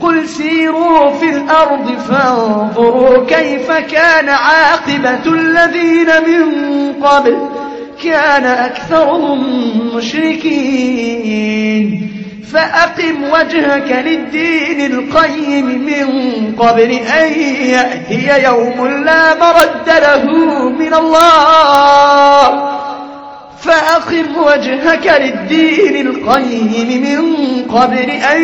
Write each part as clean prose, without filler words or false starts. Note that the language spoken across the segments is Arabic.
قل سيروا في الأرض فانظروا كيف كان عاقبة الذين من قبل كان أكثرهم مشركين فأقم وجهك للدين القيم من قبل أن يأتي يوم لا مرد له من الله فأقم وجهك للدين القيم من قبل أن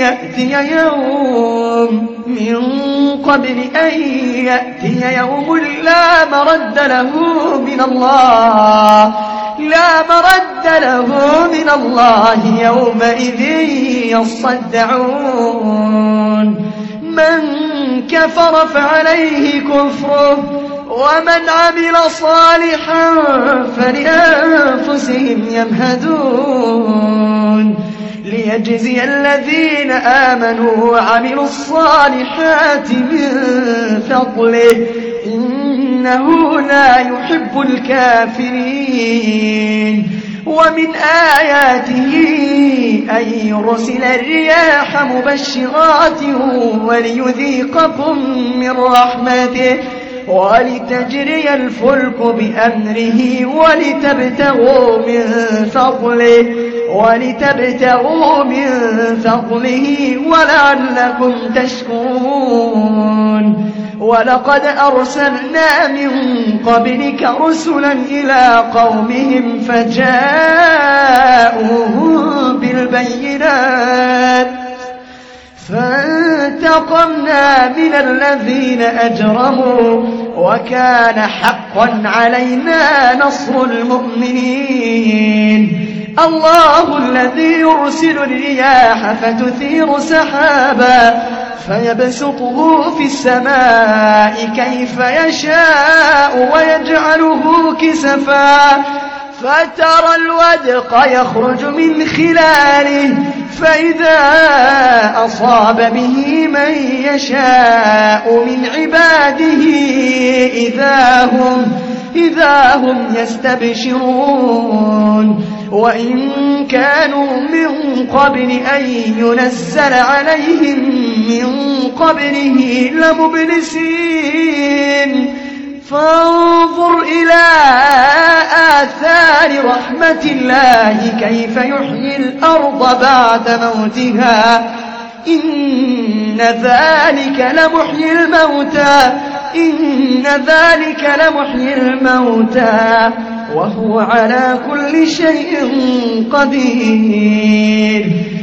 يأتي يوم لا مرد له من الله يومئذ يصدعون من كفر فعليه كفره ومن عمل صالحا فلأنفسهم يمهدون ليجزي الذين آمنوا وعملوا الصالحات من فضله إنه لا يحب الكافرين ومن آياته أن يرسل الرياح مبشرات وليذيقكم من رحمته ولتجري الفلك بأمره ولتبتغوا من فضله ولعلكم تشكرون ولقد أرسلنا من قبلك رسلا إلى قومهم فجاءوهم بالبينات فانتقمنا من الذين أجرموا وكان حقا علينا نصر المؤمنين الله الذي يرسل الرياح فتثير سحابا فيبسطه في السماء كيف يشاء ويجعله كسفا فترى الودق يخرج من خلاله فإذا أصاب به من يشاء من عباده إذا هم يستبشرون وإن كانوا من قبل أن ينزل عليهم من قبله لمبلسين فانظر إلى آثار رحمة الله كيف يحيي الأرض بعد موتها إن ذلك لمحيي الموتى وهو على كل شيء قدير